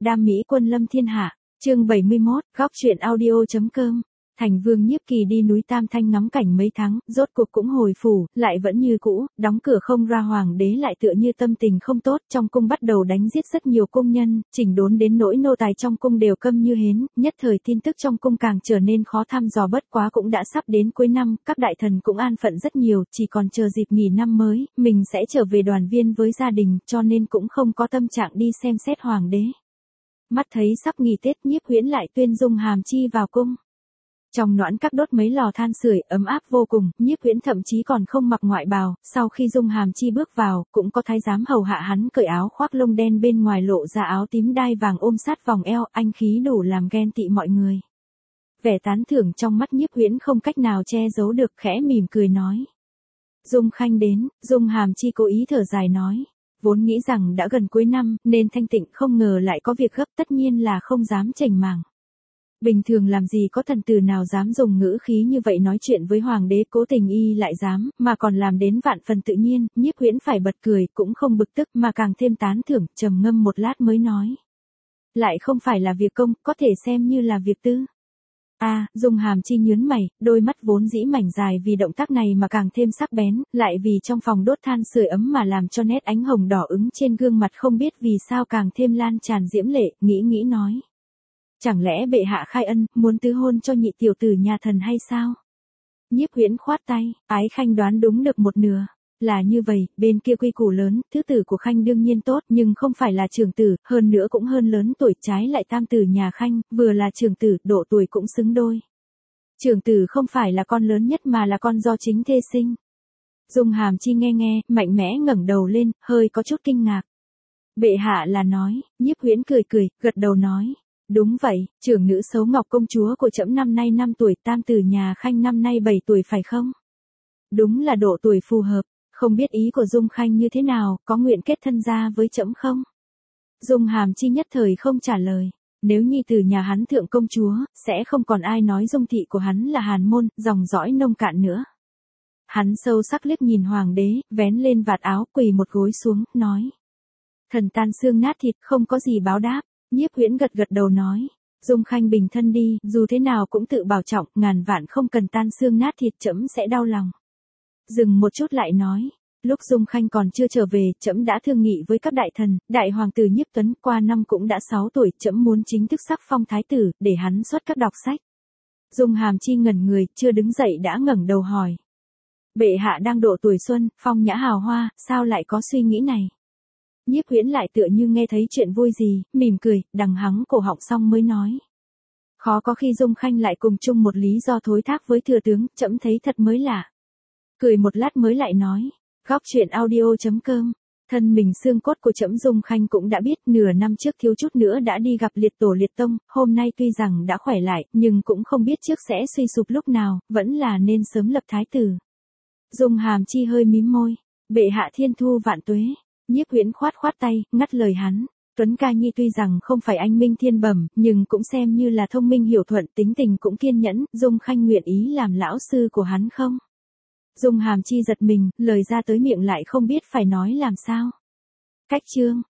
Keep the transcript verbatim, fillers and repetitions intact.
đam mỹ quân lâm thiên hạ, chương bảy mươi mốt, góc truyện audio.com. Thành Vương Nhiếp Kỳ đi núi Tam Thanh ngắm cảnh mấy tháng, rốt cuộc cũng hồi phủ, lại vẫn như cũ, đóng cửa không ra. Hoàng đế lại tựa như tâm tình không tốt, trong cung bắt đầu đánh giết rất nhiều cung nhân, chỉnh đốn đến nỗi nô tài trong cung đều câm như hến, nhất thời tin tức trong cung càng trở nên khó thăm dò. Bất quá cũng đã sắp đến cuối năm, các đại thần cũng an phận rất nhiều, chỉ còn chờ dịp nghỉ năm mới, mình sẽ trở về đoàn viên với gia đình, cho nên cũng không có tâm trạng đi xem xét hoàng đế. Mắt thấy sắp nghỉ Tết, Nhiếp Huyễn lại tuyên Dung Hàm Chi vào cung. Trong noãn các đốt mấy lò than sưởi, ấm áp vô cùng, Nhiếp Huyễn thậm chí còn không mặc ngoại bào, sau khi Dung Hàm Chi bước vào, cũng có thái giám hầu hạ hắn cởi áo khoác lông đen bên ngoài lộ ra áo tím đai vàng ôm sát vòng eo, anh khí đủ làm ghen tị mọi người. Vẻ tán thưởng trong mắt Nhiếp Huyễn không cách nào che giấu được, khẽ mỉm cười nói. Dung Khanh đến. Dung Hàm Chi cố ý thở dài nói. Vốn nghĩ rằng đã gần cuối năm, nên thanh tịnh, không ngờ lại có việc gấp, tất nhiên là không dám chảnh mảng. Bình thường làm gì có thần tử nào dám dùng ngữ khí như vậy nói chuyện với hoàng đế, cố tình y lại dám, mà còn làm đến vạn phần tự nhiên. Nhiếp Huyễn phải bật cười, cũng không bực tức mà càng thêm tán thưởng, trầm ngâm một lát mới nói. Lại không phải là việc công, có thể xem như là việc tư. A, à, Dung Hàm Chi nhướng mày, đôi mắt vốn dĩ mảnh dài vì động tác này mà càng thêm sắc bén, lại vì trong phòng đốt than sưởi ấm mà làm cho nét ánh hồng đỏ ứng trên gương mặt không biết vì sao càng thêm lan tràn diễm lệ, nghĩ nghĩ nói. Chẳng lẽ bệ hạ khai ân, muốn tứ hôn cho nhị tiểu tử nhà thần hay sao? Nhiếp Huyễn khoát tay, Ái Khanh đoán đúng được một nửa. Là như vậy, bên kia quy củ lớn, thứ tử của Khanh đương nhiên tốt, nhưng không phải là trưởng tử, hơn nữa cũng hơn lớn tuổi, trái lại tam tử nhà Khanh, vừa là trưởng tử, độ tuổi cũng xứng đôi. Trưởng tử không phải là con lớn nhất mà là con do chính thê sinh. Dung Hàm Chi nghe nghe, mạnh mẽ ngẩng đầu lên, hơi có chút kinh ngạc. Bệ hạ là nói. Nhiếp Huyễn cười cười, gật đầu nói. Đúng vậy, trưởng nữ Sấu Ngọc công chúa của trẫm năm nay năm tuổi, tam tử nhà Khanh năm nay bảy tuổi phải không? Đúng là độ tuổi phù hợp. Không biết ý của Dung Khanh như thế nào, có nguyện kết thân gia với trẫm không? Dung Hàm Chi nhất thời không trả lời. Nếu nhi tử nhà hắn thượng công chúa, sẽ không còn ai nói Dung thị của hắn là hàn môn, dòng dõi nông cạn nữa. Hắn sâu sắc liếc nhìn hoàng đế, vén lên vạt áo, quỳ một gối xuống, nói. Thần tan xương nát thịt, không có gì báo đáp. Nhiếp Huyễn gật gật đầu nói. Dung Khanh bình thân đi, dù thế nào cũng tự bảo trọng, ngàn vạn không cần tan xương nát thịt, trẫm sẽ đau lòng. Dừng một chút lại nói, lúc Dung Khanh còn chưa trở về, trẫm đã thương nghị với các đại thần, đại hoàng tử Nhiếp Tuấn qua năm cũng đã sáu tuổi, trẫm muốn chính thức sắc phong thái tử, để hắn xuất các đọc sách. Dung Hàm Chi ngẩn người, chưa đứng dậy đã ngẩng đầu hỏi. Bệ hạ đang độ tuổi xuân, phong nhã hào hoa, sao lại có suy nghĩ này? Nhiếp Huyễn lại tựa như nghe thấy chuyện vui gì, mỉm cười, đằng hắng cổ họng xong mới nói. Khó có khi Dung Khanh lại cùng chung một lý do thối thác với thừa tướng, trẫm thấy thật mới lạ. Cười một lát mới lại nói, góc truyện audio.com, thân mình xương cốt của trẫm Dung Khanh cũng đã biết, nửa năm trước thiếu chút nữa đã đi gặp liệt tổ liệt tông, hôm nay tuy rằng đã khỏe lại, nhưng cũng không biết trước sẽ suy sụp lúc nào, vẫn là nên sớm lập thái tử. Dung Hàm Chi hơi mím môi, bệ hạ thiên thu vạn tuế. Nhiếp Huyễn khoát khoát tay, ngắt lời hắn. Tuấn ca nhi tuy rằng không phải anh minh thiên bẩm, nhưng cũng xem như là thông minh hiểu thuận, tính tình cũng kiên nhẫn, Dung Khanh nguyện ý làm lão sư của hắn không? Dung Hàm Chi giật mình, lời ra tới miệng lại không biết phải nói làm sao. Cách chương.